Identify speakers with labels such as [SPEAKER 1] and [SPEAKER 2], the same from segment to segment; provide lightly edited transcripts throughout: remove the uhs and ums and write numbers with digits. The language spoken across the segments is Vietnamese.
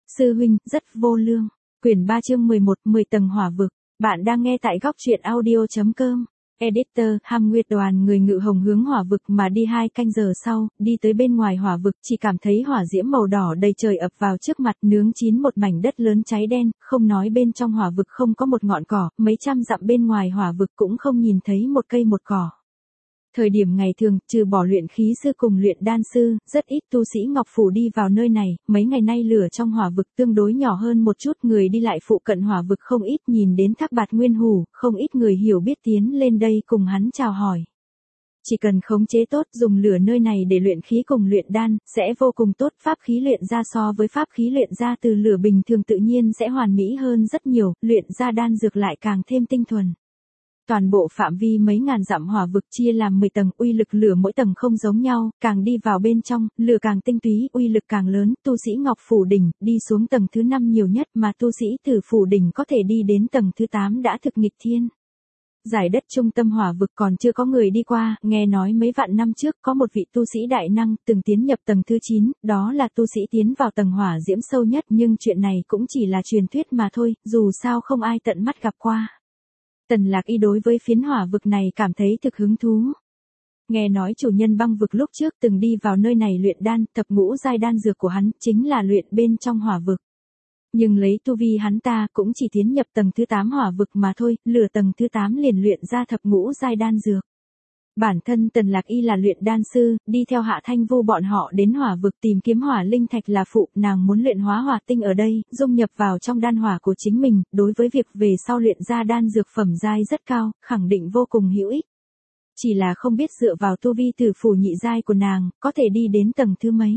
[SPEAKER 1] Sư huynh, rất vô lương. Quyển 3 chương 11, 10 tầng hỏa vực. Bạn đang nghe tại góc truyện audio.com. Editor, Ham Nguyệt đoàn người ngự hồng hướng hỏa vực mà đi 2 canh giờ sau, đi tới bên ngoài hỏa vực chỉ cảm thấy hỏa diễm màu đỏ đầy trời ập vào trước mặt nướng chín một mảnh đất lớn cháy đen, không nói bên trong hỏa vực không có một ngọn cỏ, mấy trăm dặm bên ngoài hỏa vực cũng không nhìn thấy một cây một cỏ. Thời điểm ngày thường, trừ bỏ luyện khí sư cùng luyện đan sư, rất ít tu sĩ Ngọc Phủ đi vào nơi này, mấy ngày nay lửa trong hỏa vực tương đối nhỏ hơn một chút, người đi lại phụ cận hỏa vực không ít, nhìn đến Thác Bạt Nguyên Hủ, không ít người hiểu biết tiến lên đây cùng hắn chào hỏi. Chỉ cần khống chế tốt, dùng lửa nơi này để luyện khí cùng luyện đan, sẽ vô cùng tốt, pháp khí luyện ra so với pháp khí luyện ra từ lửa bình thường tự nhiên sẽ hoàn mỹ hơn rất nhiều, luyện ra đan dược lại càng thêm tinh thuần. Toàn bộ phạm vi mấy ngàn dặm hỏa vực chia làm 10 tầng, uy lực lửa mỗi tầng không giống nhau, càng đi vào bên trong, lửa càng tinh túy, uy lực càng lớn, tu sĩ Ngọc Phủ đỉnh, đi xuống tầng thứ 5 nhiều nhất mà tu sĩ Tử Phủ đỉnh có thể đi đến tầng thứ 8 đã thực nghịch thiên. Giải đất trung tâm hỏa vực còn chưa có người đi qua, nghe nói mấy vạn năm trước có một vị tu sĩ đại năng từng tiến nhập tầng thứ 9, đó là tu sĩ tiến vào tầng hỏa diễm sâu nhất, nhưng chuyện này cũng chỉ là truyền thuyết mà thôi, dù sao không ai tận mắt gặp qua. Tần Lạc Y đối với phiến hỏa vực này cảm thấy thực hứng thú. Nghe nói chủ nhân băng vực lúc trước từng đi vào nơi này luyện đan, thập ngũ giai đan dược của hắn chính là luyện bên trong hỏa vực. Nhưng lấy tu vi hắn ta cũng chỉ tiến nhập tầng thứ 8 hỏa vực mà thôi, lửa tầng thứ 8 liền luyện ra thập ngũ giai đan dược. Bản thân Tần Lạc Y là luyện đan sư, đi theo Hạ Thanh Vu bọn họ đến hỏa vực tìm kiếm hỏa linh thạch là phụ, nàng muốn luyện hóa hỏa tinh ở đây, dung nhập vào trong đan hỏa của chính mình, đối với việc về sau luyện ra đan dược phẩm giai rất cao, khẳng định vô cùng hữu ích. Chỉ là không biết dựa vào tu vi Tử Phủ nhị giai của nàng, có thể đi đến tầng thứ mấy.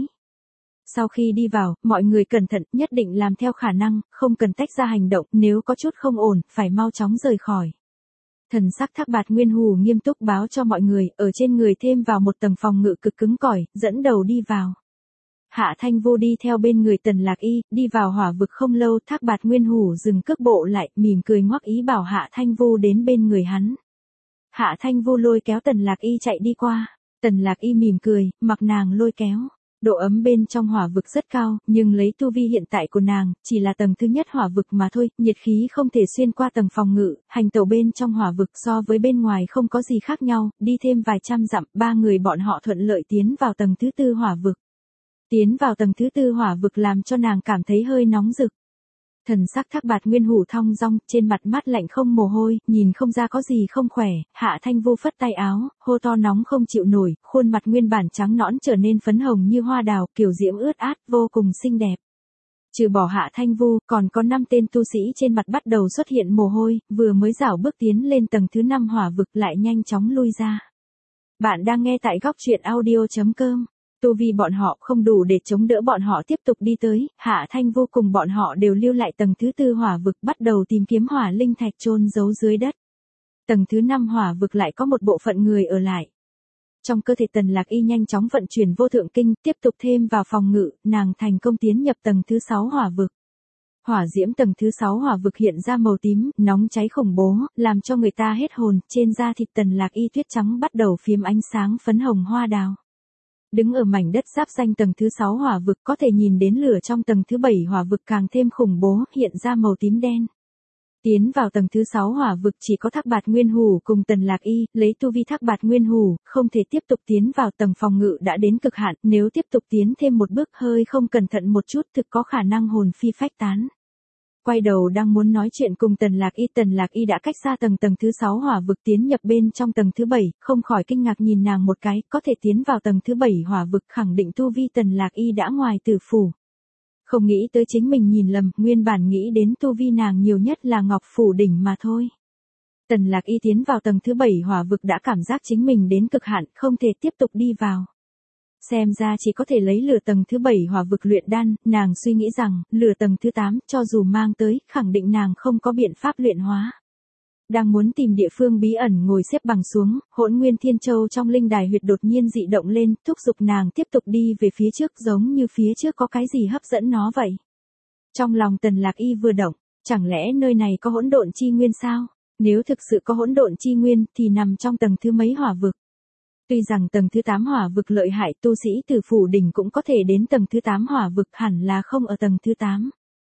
[SPEAKER 1] Sau khi đi vào, mọi người cẩn thận, nhất định làm theo khả năng, không cần tách ra hành động, nếu có chút không ổn, phải mau chóng rời khỏi. Thần sắc Thác Bạt Nguyên Hủ nghiêm túc báo cho mọi người, ở trên người thêm vào một tầng phòng ngự cực cứng cỏi, dẫn đầu đi vào. Hạ Thanh Vô đi theo bên người Tần Lạc Y, đi vào hỏa vực không lâu, Thác Bạt Nguyên Hủ dừng cước bộ lại, mỉm cười ngoắc ý bảo Hạ Thanh Vô đến bên người hắn. Hạ Thanh Vô lôi kéo Tần Lạc Y chạy đi qua, Tần Lạc Y mỉm cười, mặc nàng lôi kéo. Độ ấm bên trong hỏa vực rất cao, nhưng lấy tu vi hiện tại của nàng, chỉ là tầng thứ nhất hỏa vực mà thôi, nhiệt khí không thể xuyên qua tầng phòng ngự, hành tẩu bên trong hỏa vực so với bên ngoài không có gì khác nhau, đi thêm vài trăm dặm, 3 người bọn họ thuận lợi tiến vào tầng thứ 4 hỏa vực. Tiến vào tầng thứ 4 hỏa vực làm cho nàng cảm thấy hơi nóng rực. Thần sắc Thác Bạt Nguyên Hủ thong dong, trên mặt mát lạnh không mồ hôi, nhìn không ra có gì không khỏe, Hạ Thanh Vô phất tay áo, hô to nóng không chịu nổi, khuôn mặt nguyên bản trắng nõn trở nên phấn hồng như hoa đào, kiểu diễm ướt át, vô cùng xinh đẹp. Trừ bỏ Hạ Thanh Vô, còn có 5 tên tu sĩ trên mặt bắt đầu xuất hiện mồ hôi, vừa mới rảo bước tiến lên tầng thứ 5 hỏa vực lại nhanh chóng lui ra. Bạn đang nghe tại góc truyện audio.com. Tu vi bọn họ không đủ để chống đỡ bọn họ tiếp tục đi tới, Hạ Thanh Vô cùng bọn họ đều lưu lại tầng thứ 4 hỏa vực bắt đầu tìm kiếm hỏa linh thạch chôn giấu dưới đất. Tầng thứ 5 hỏa vực lại có một bộ phận người ở lại. Trong cơ thể Tần Lạc Y nhanh chóng vận chuyển vô thượng kinh, tiếp tục thêm vào phòng ngự, nàng thành công tiến nhập tầng thứ 6 hỏa vực. Hỏa diễm tầng thứ 6 hỏa vực hiện ra màu tím, nóng cháy khủng bố, làm cho người ta hết hồn, trên da thịt Tần Lạc Y tuyết trắng bắt đầu phiếm ánh sáng phấn hồng hoa đào. Đứng ở mảnh đất giáp danh tầng thứ 6 hỏa vực có thể nhìn đến lửa trong tầng thứ 7 hỏa vực càng thêm khủng bố, hiện ra màu tím đen. Tiến vào tầng thứ 6 hỏa vực chỉ có Thác Bạt Nguyên Hủ cùng Tần Lạc Y, lấy tu vi Thác Bạt Nguyên Hủ, không thể tiếp tục tiến vào tầng phòng ngự đã đến cực hạn, nếu tiếp tục tiến thêm một bước hơi không cẩn thận một chút thực có khả năng hồn phi phách tán. Quay đầu đang muốn nói chuyện cùng Tần Lạc Y đã cách xa tầng thứ 6 hỏa vực tiến nhập bên trong tầng thứ 7, không khỏi kinh ngạc nhìn nàng một cái, có thể tiến vào tầng thứ 7 hỏa vực khẳng định tu vi Tần Lạc Y đã ngoài Tử Phủ. Không nghĩ tới chính mình nhìn lầm, nguyên bản nghĩ đến tu vi nàng nhiều nhất là Ngọc Phủ đỉnh mà thôi. Tần Lạc Y tiến vào tầng thứ 7 hỏa vực đã cảm giác chính mình đến cực hạn, không thể tiếp tục đi vào. Xem ra chỉ có thể lấy lửa tầng thứ 7 hỏa vực luyện đan, nàng suy nghĩ rằng, lửa tầng thứ 8, cho dù mang tới, khẳng định nàng không có biện pháp luyện hóa. Đang muốn tìm địa phương bí ẩn ngồi xếp bằng xuống, Hỗn Nguyên Thiên Châu trong linh đài huyệt đột nhiên dị động lên, thúc giục nàng tiếp tục đi về phía trước giống như phía trước có cái gì hấp dẫn nó vậy. Trong lòng Tần Lạc Y vừa động, chẳng lẽ nơi này có hỗn độn chi nguyên sao? Nếu thực sự có hỗn độn chi nguyên thì nằm trong tầng thứ mấy hỏa vực? Tuy rằng tầng thứ 8 hỏa vực lợi hại, tu sĩ Tử Phủ đỉnh cũng có thể đến tầng thứ 8 hỏa vực, hẳn là không ở tầng thứ 8.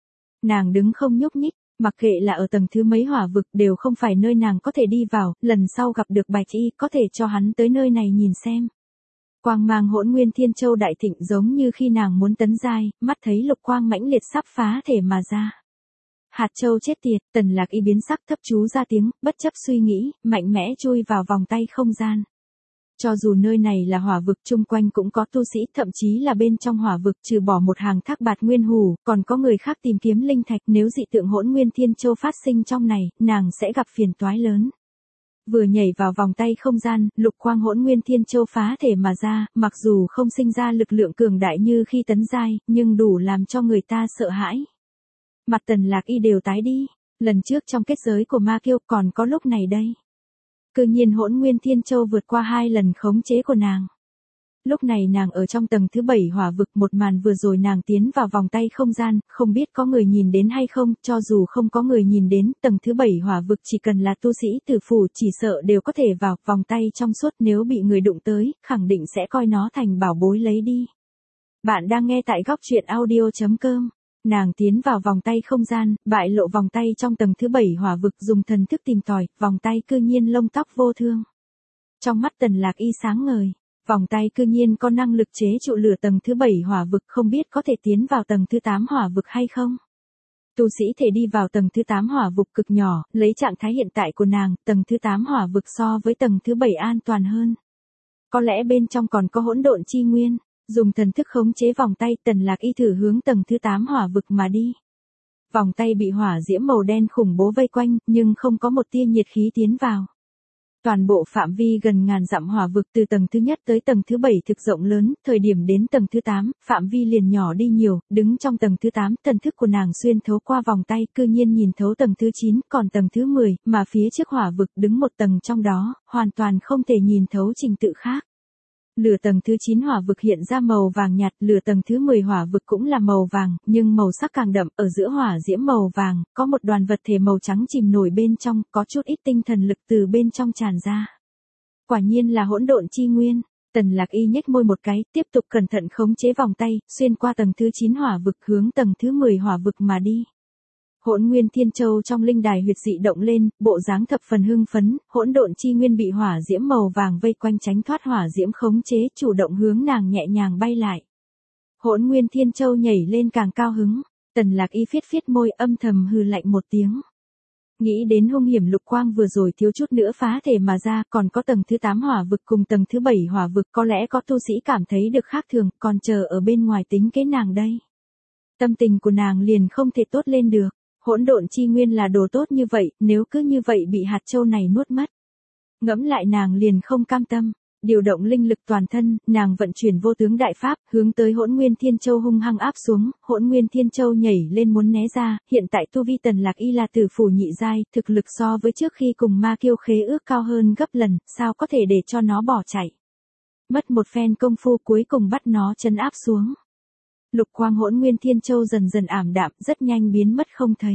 [SPEAKER 1] Nàng đứng không nhúc nhích, mặc kệ là ở tầng thứ mấy hỏa vực đều không phải nơi nàng có thể đi vào, lần sau gặp được Bạch Y có thể cho hắn tới nơi này nhìn xem. Quang mang Hỗn Nguyên Thiên Châu đại thịnh giống như khi nàng muốn tấn giai, mắt thấy lục quang mãnh liệt sắp phá thể mà ra. Hạt châu chết tiệt, Tần Lạc Y biến sắc thấp chú ra tiếng, bất chấp suy nghĩ, mạnh mẽ chui vào vòng tay không gian. Cho dù nơi này là hỏa vực chung quanh cũng có tu sĩ, thậm chí là bên trong hỏa vực trừ bỏ một hàng thác bạt nguyên hủ, còn có người khác tìm kiếm linh thạch, nếu dị tượng Hỗn Nguyên Thiên Châu phát sinh trong này, nàng sẽ gặp phiền toái lớn. Vừa nhảy vào vòng tay không gian, lục quang Hỗn Nguyên Thiên Châu phá thể mà ra, mặc dù không sinh ra lực lượng cường đại như khi tấn giai, nhưng đủ làm cho người ta sợ hãi. Mặt Tần Lạc Y đều tái đi, lần trước trong kết giới của Ma Kiêu còn có lúc này đây. Cư nhiên Hỗn Nguyên Thiên Châu vượt qua 2 lần khống chế của nàng. Lúc này nàng ở trong tầng thứ 7 hỏa vực, một màn vừa rồi nàng tiến vào vòng tay không gian, không biết có người nhìn đến hay không, cho dù không có người nhìn đến, tầng thứ 7 hỏa vực chỉ cần là tu sĩ tử phủ chỉ sợ đều có thể vào, vòng tay trong suốt nếu bị người đụng tới, khẳng định sẽ coi nó thành bảo bối lấy đi. Bạn đang nghe tại góc truyện audio.com. Nàng tiến vào vòng tay không gian, bại lộ vòng tay trong tầng thứ 7 hỏa vực, dùng thần thức tìm tòi, vòng tay cư nhiên lông tóc vô thương. Trong mắt Tần Lạc Y sáng ngời, vòng tay cư nhiên có năng lực chế trụ lửa tầng thứ 7 hỏa vực, không biết có thể tiến vào tầng thứ 8 hỏa vực hay không. Tu sĩ thể đi vào tầng thứ 8 hỏa vực cực nhỏ, lấy trạng thái hiện tại của nàng, tầng thứ 8 hỏa vực so với tầng thứ 7 an toàn hơn. Có lẽ bên trong còn có hỗn độn chi nguyên. Dùng thần thức khống chế vòng tay, Tần Lạc Y thử hướng tầng thứ 8 hỏa vực mà đi. Vòng tay bị hỏa diễm màu đen khủng bố vây quanh, nhưng không có một tia nhiệt khí tiến vào. Toàn bộ phạm vi gần ngàn dặm hỏa vực từ tầng thứ nhất tới tầng thứ 7 thực rộng lớn, thời điểm đến tầng thứ 8, phạm vi liền nhỏ đi nhiều, đứng trong tầng thứ 8, thần thức của nàng xuyên thấu qua vòng tay, cư nhiên nhìn thấu tầng thứ 9, còn tầng thứ 10, mà phía trước hỏa vực đứng một tầng trong đó, hoàn toàn không thể nhìn thấu trình tự khác. Lửa tầng thứ 9 hỏa vực hiện ra màu vàng nhạt, lửa tầng thứ 10 hỏa vực cũng là màu vàng, nhưng màu sắc càng đậm, ở giữa hỏa diễm màu vàng, có một đoàn vật thể màu trắng chìm nổi bên trong, có chút ít tinh thần lực từ bên trong tràn ra. Quả nhiên là hỗn độn chi nguyên. Tần Lạc Y nhếch môi một cái, tiếp tục cẩn thận khống chế vòng tay, xuyên qua tầng thứ 9 hỏa vực hướng tầng thứ 10 hỏa vực mà đi. Hỗn Nguyên Thiên Châu trong linh đài huyệt dị động lên, bộ dáng thập phần hưng phấn, hỗn độn chi nguyên bị hỏa diễm màu vàng vây quanh tránh thoát hỏa diễm khống chế, chủ động hướng nàng nhẹ nhàng bay lại. Hỗn Nguyên Thiên Châu nhảy lên càng cao hứng, Tần Lạc Y phiết môi âm thầm hừ lạnh một tiếng. Nghĩ đến hung hiểm lục quang vừa rồi thiếu chút nữa phá thể mà ra, còn có tầng thứ 8 hỏa vực cùng tầng thứ 7 hỏa vực, có lẽ có tu sĩ cảm thấy được khác thường, còn chờ ở bên ngoài tính kế nàng đây. Tâm tình của nàng liền không thể tốt lên được. Hỗn độn chi nguyên là đồ tốt như vậy, nếu cứ như vậy bị hạt châu này nuốt mất. Ngẫm lại nàng liền không cam tâm, điều động linh lực toàn thân, nàng vận chuyển vô tướng đại pháp, hướng tới Hỗn Nguyên Thiên Châu hung hăng áp xuống, Hỗn Nguyên Thiên Châu nhảy lên muốn né ra, hiện tại tu vi Tần Lạc Y là tử phủ nhị giai, thực lực so với trước khi cùng Ma Kiêu khế ước cao hơn gấp lần, sao có thể để cho nó bỏ chạy. Mất một phen công phu cuối cùng bắt nó trấn áp xuống. Lục quang Hỗn Nguyên Thiên Châu dần dần ảm đạm, rất nhanh biến mất không thấy.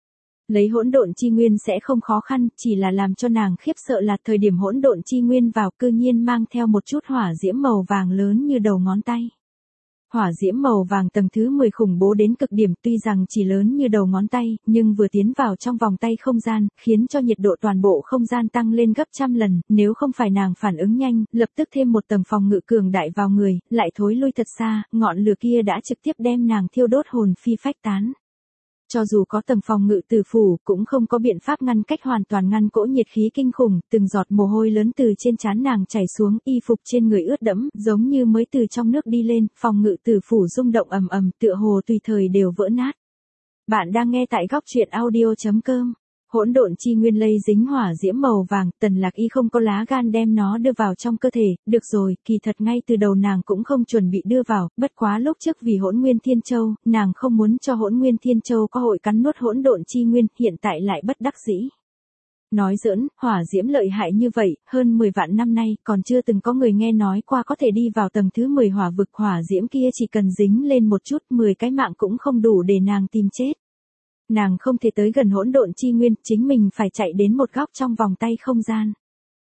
[SPEAKER 1] Lấy hỗn độn chi nguyên sẽ không khó khăn, chỉ là làm cho nàng khiếp sợ là thời điểm hỗn độn chi nguyên vào, cư nhiên mang theo một chút hỏa diễm màu vàng lớn như đầu ngón tay. Hỏa diễm màu vàng tầng thứ 10 khủng bố đến cực điểm, tuy rằng chỉ lớn như đầu ngón tay, nhưng vừa tiến vào trong vòng tay không gian, khiến cho nhiệt độ toàn bộ không gian tăng lên gấp trăm lần, nếu không phải nàng phản ứng nhanh, lập tức thêm một tầng phòng ngự cường đại vào người, lại thối lui thật xa, ngọn lửa kia đã trực tiếp đem nàng thiêu đốt hồn phi phách tán. Cho dù có tầng phòng ngự tử phủ, cũng không có biện pháp ngăn cách hoàn toàn ngăn cỗ nhiệt khí kinh khủng, từng giọt mồ hôi lớn từ trên trán nàng chảy xuống, y phục trên người ướt đẫm, giống như mới từ trong nước đi lên, phòng ngự tử phủ rung động ầm ầm, tựa hồ tùy thời đều vỡ nát. Bạn đang nghe tại góc truyện audio.com. Hỗn độn chi nguyên lây dính hỏa diễm màu vàng, Tần Lạc Y không có lá gan đem nó đưa vào trong cơ thể, được rồi, kỳ thật ngay từ đầu nàng cũng không chuẩn bị đưa vào, bất quá lúc trước vì Hỗn Nguyên Thiên Châu, nàng không muốn cho Hỗn Nguyên Thiên Châu có hội cắn nuốt hỗn độn chi nguyên, hiện tại lại bất đắc dĩ. Nói giỡn, hỏa diễm lợi hại như vậy, hơn 10 vạn năm nay, còn chưa từng có người nghe nói qua có thể đi vào tầng thứ 10 hỏa vực, hỏa diễm kia chỉ cần dính lên một chút, 10 cái mạng cũng không đủ để nàng tìm chết. Nàng không thể tới gần hỗn độn chi nguyên, chính mình phải chạy đến một góc trong vòng tay không gian.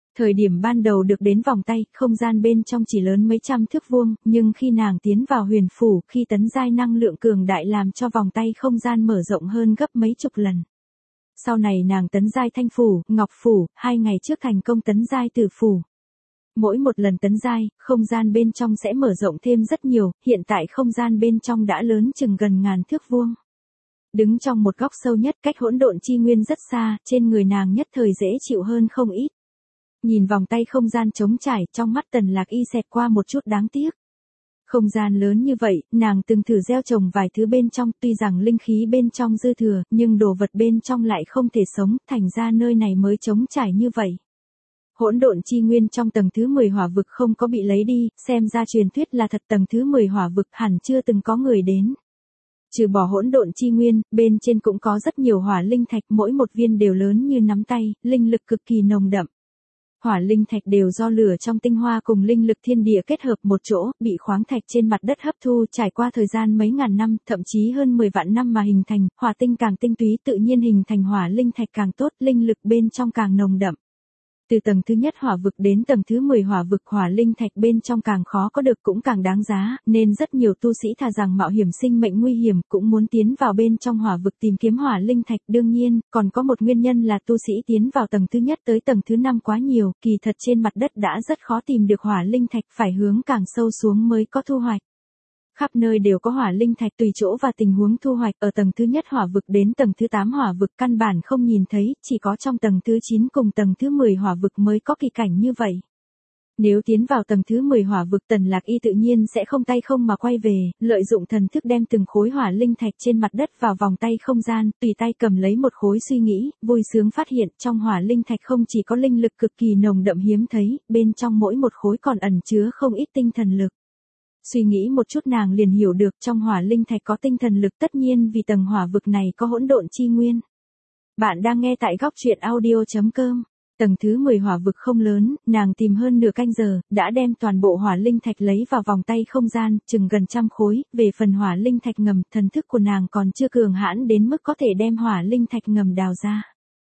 [SPEAKER 1] Thời điểm ban đầu được đến vòng tay, không gian bên trong chỉ lớn mấy trăm thước vuông, nhưng khi nàng tiến vào huyền phủ, khi tấn giai năng lượng cường đại làm cho vòng tay không gian mở rộng hơn gấp mấy chục lần. Sau này nàng tấn giai thanh phủ, ngọc phủ, 2 ngày trước thành công tấn giai tử phủ. Mỗi một lần tấn giai, không gian bên trong sẽ mở rộng thêm rất nhiều, hiện tại không gian bên trong đã lớn chừng gần ngàn thước vuông. Đứng trong một góc sâu nhất cách hỗn độn chi nguyên rất xa, trên người nàng nhất thời dễ chịu hơn không ít. Nhìn vòng tay không gian trống trải, trong mắt Tần Lạc Y xẹt qua một chút đáng tiếc. Không gian lớn như vậy, nàng từng thử gieo trồng vài thứ bên trong, tuy rằng linh khí bên trong dư thừa, nhưng đồ vật bên trong lại không thể sống, thành ra nơi này mới trống trải như vậy. Hỗn độn chi nguyên trong tầng thứ 10 hỏa vực không có bị lấy đi, xem ra truyền thuyết là thật, tầng thứ 10 hỏa vực hẳn chưa từng có người đến. Trừ bỏ hỗn độn chi nguyên, bên trên cũng có rất nhiều hỏa linh thạch, mỗi một viên đều lớn như nắm tay, linh lực cực kỳ nồng đậm. Hỏa linh thạch đều do lửa trong tinh hoa cùng linh lực thiên địa kết hợp một chỗ, bị khoáng thạch trên mặt đất hấp thu, trải qua thời gian mấy ngàn năm, thậm chí hơn 10 vạn năm mà hình thành, hỏa tinh càng tinh túy tự nhiên hình thành hỏa linh thạch càng tốt, linh lực bên trong càng nồng đậm. Từ tầng thứ nhất hỏa vực đến tầng thứ 10 hỏa vực, hỏa linh thạch bên trong càng khó có được cũng càng đáng giá, nên rất nhiều tu sĩ thà rằng mạo hiểm sinh mệnh nguy hiểm cũng muốn tiến vào bên trong hỏa vực tìm kiếm hỏa linh thạch. Đương nhiên, còn có một nguyên nhân là tu sĩ tiến vào tầng thứ nhất tới tầng thứ 5 quá nhiều, kỳ thật trên mặt đất đã rất khó tìm được hỏa linh thạch, phải hướng càng sâu xuống mới có thu hoạch. Khắp nơi đều có hỏa linh thạch, tùy chỗ và tình huống thu hoạch. Ở tầng thứ nhất hỏa vực đến tầng thứ 8 hỏa vực căn bản không nhìn thấy, chỉ có trong tầng thứ 9 cùng tầng thứ 10 hỏa vực mới có kỳ cảnh như vậy. Nếu tiến vào tầng thứ 10 hỏa vực, Tần Lạc Y tự nhiên sẽ không tay không mà quay về, lợi dụng thần thức đem từng khối hỏa linh thạch trên mặt đất vào vòng tay không gian, tùy tay cầm lấy một khối suy nghĩ, vui sướng phát hiện trong hỏa linh thạch không chỉ có linh lực cực kỳ nồng đậm hiếm thấy, bên trong mỗi một khối còn ẩn chứa không ít tinh thần lực. Suy nghĩ một chút nàng liền hiểu được trong hỏa linh thạch có tinh thần lực, tất nhiên vì tầng hỏa vực này có hỗn độn chi nguyên. Bạn đang nghe tại góc truyện audio.com. Tầng thứ 10 hỏa vực không lớn, nàng tìm hơn nửa canh giờ, đã đem toàn bộ hỏa linh thạch lấy vào vòng tay không gian, chừng gần trăm khối. Về phần hỏa linh thạch ngầm, thần thức của nàng còn chưa cường hãn đến mức có thể đem hỏa linh thạch ngầm đào ra.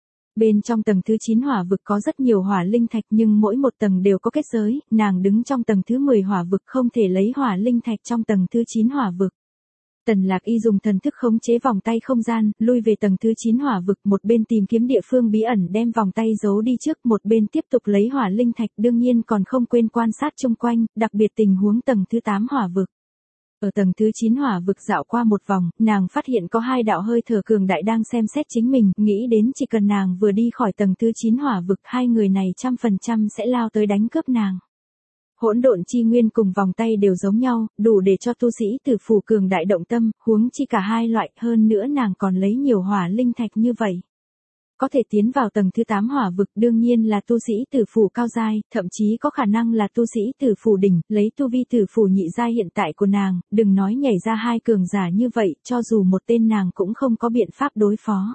[SPEAKER 1] Bên trong tầng thứ 9 hỏa vực có rất nhiều hỏa linh thạch nhưng mỗi một tầng đều có kết giới, nàng đứng trong tầng thứ 10 hỏa vực không thể lấy hỏa linh thạch trong tầng thứ 9 hỏa vực. Tần Lạc Y dùng thần thức khống chế vòng tay không gian, lui về tầng thứ 9 hỏa vực, một bên tìm kiếm địa phương bí ẩn đem vòng tay giấu đi trước, một bên tiếp tục lấy hỏa linh thạch, đương nhiên còn không quên quan sát xung quanh, đặc biệt tình huống tầng thứ 8 hỏa vực. Ở tầng thứ 9 hỏa vực dạo qua một vòng, nàng phát hiện có 2 đạo hơi thở cường đại đang xem xét chính mình, nghĩ đến chỉ cần nàng vừa đi khỏi tầng thứ 9 hỏa vực, 2 người này 100% sẽ lao tới đánh cướp nàng. Hỗn độn chi nguyên cùng vòng tay đều giống nhau, đủ để cho tu sĩ tử phủ cường đại động tâm, huống chi cả hai loại, hơn nữa nàng còn lấy nhiều hỏa linh thạch như vậy. Có thể tiến vào tầng thứ 8 hỏa vực đương nhiên là tu sĩ tử phủ cao giai, thậm chí có khả năng là tu sĩ tử phủ đỉnh, lấy tu vi tử phủ nhị giai hiện tại của nàng, đừng nói nhảy ra 2 cường giả như vậy, cho dù một tên nàng cũng không có biện pháp đối phó.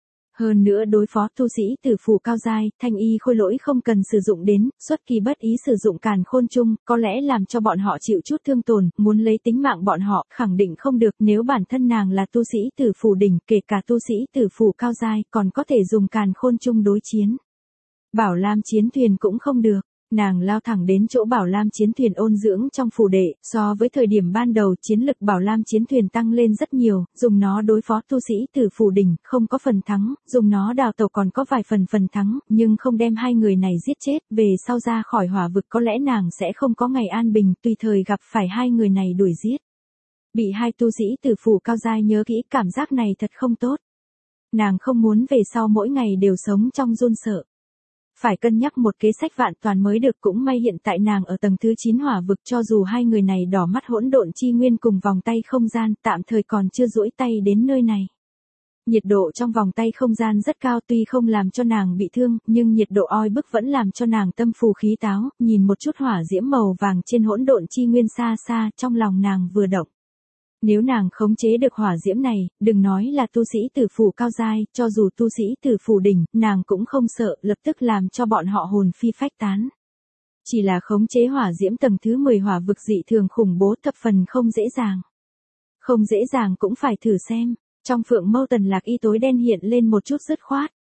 [SPEAKER 1] Hơn nữa đối phó tu sĩ tử phủ cao giai, thanh y khôi lỗi không cần sử dụng đến, xuất kỳ bất ý sử dụng càn khôn chung, có lẽ làm cho bọn họ chịu chút thương tổn, muốn lấy tính mạng bọn họ, khẳng định không được, nếu bản thân nàng là tu sĩ tử phủ đỉnh, kể cả tu sĩ tử phủ cao giai, còn có thể dùng càn khôn chung đối chiến. Bảo Lam chiến thuyền cũng không được. Nàng lao thẳng đến chỗ Bảo Lam chiến thuyền ôn dưỡng trong phủ đệ, so với thời điểm ban đầu chiến lực Bảo Lam chiến thuyền tăng lên rất nhiều, dùng nó đối phó tu sĩ tử phủ đỉnh, không có phần thắng, dùng nó đào tẩu còn có vài phần thắng, nhưng không đem 2 người này giết chết, về sau ra khỏi hỏa vực có lẽ nàng sẽ không có ngày an bình, tùy thời gặp phải 2 người này đuổi giết. Bị 2 tu sĩ tử phủ cao giai nhớ kỹ, cảm giác này thật không tốt. Nàng không muốn về sau mỗi ngày đều sống trong run sợ. Phải cân nhắc một kế sách vạn toàn mới được, cũng may hiện tại nàng ở tầng thứ 9 hỏa vực, cho dù 2 người này đỏ mắt hỗn độn chi nguyên cùng vòng tay không gian, tạm thời còn chưa duỗi tay đến nơi này. Nhiệt độ trong vòng tay không gian rất cao, tuy không làm cho nàng bị thương, nhưng nhiệt độ oi bức vẫn làm cho nàng tâm phù khí táo, nhìn một chút hỏa diễm màu vàng trên hỗn độn chi nguyên xa xa, trong lòng nàng vừa động. Nếu nàng khống chế được hỏa diễm này, đừng nói là tu sĩ tử phủ cao giai, cho dù tu sĩ tử phủ đỉnh, nàng cũng không sợ, lập tức làm cho bọn họ hồn phi phách tán. Chỉ là khống chế hỏa diễm tầng thứ 10 hỏa vực dị thường khủng bố, thập phần không dễ dàng. Không dễ dàng cũng phải thử xem, trong phượng mâu Tần Lạc Y tối đen hiện lên một chút dứt khoát.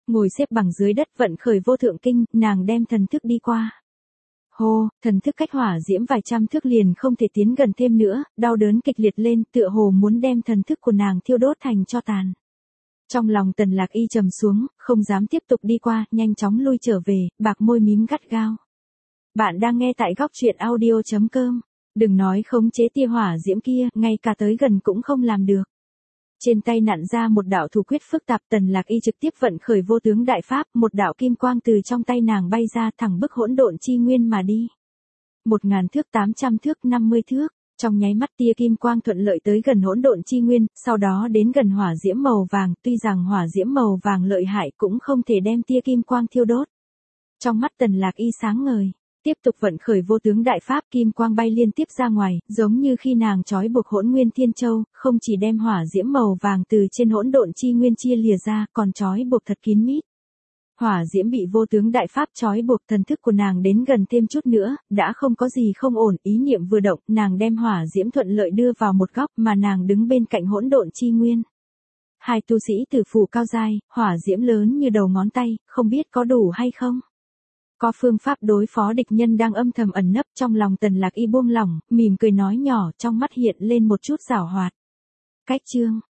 [SPEAKER 1] Ngồi xếp bằng dưới đất vận khởi vô thượng kinh, nàng đem thần thức đi qua. Hô, thần thức cách hỏa diễm vài trăm thước liền không thể tiến gần thêm nữa, đau đớn kịch liệt lên, tựa hồ muốn đem thần thức của nàng thiêu đốt thành tro tàn. Trong lòng Tần Lạc Y trầm xuống, không dám tiếp tục đi qua, nhanh chóng lui trở về, bạc môi mím gắt gao. Bạn đang nghe tại góc truyện audio.com. Đừng nói khống chế tia hỏa diễm kia, ngay cả tới gần cũng không làm được. Trên tay nặn ra một đạo thủ quyết phức tạp, Tần Lạc Y trực tiếp vận khởi vô tướng đại pháp, một đạo kim quang từ trong tay nàng bay ra thẳng bức hỗn độn chi nguyên mà đi. 1000 thước, 800 thước, 50 thước, trong nháy mắt tia kim quang thuận lợi tới gần hỗn độn chi nguyên, sau đó đến gần hỏa diễm màu vàng, tuy rằng hỏa diễm màu vàng lợi hại cũng không thể đem tia kim quang thiêu đốt. Trong mắt Tần Lạc Y sáng ngời, tiếp tục vận khởi vô tướng đại pháp, kim quang bay liên tiếp ra ngoài, giống như khi nàng trói buộc Hỗn Nguyên Thiên Châu, không chỉ đem hỏa diễm màu vàng từ trên hỗn độn chi nguyên chia lìa ra, còn trói buộc thật kín mít. Hỏa diễm bị vô tướng đại pháp trói buộc, thần thức của nàng đến gần thêm chút nữa, đã không có gì không ổn, ý niệm vừa động, nàng đem hỏa diễm thuận lợi đưa vào một góc mà nàng đứng bên cạnh hỗn độn chi nguyên. Hai tu sĩ tử phủ cao giai, hỏa diễm lớn như đầu ngón tay, không biết có đủ hay không. Có phương pháp đối phó địch nhân đang âm thầm ẩn nấp, trong lòng Tần Lạc Y buông lỏng, mỉm cười nói nhỏ, trong mắt hiện lên một chút giảo hoạt. Cách chương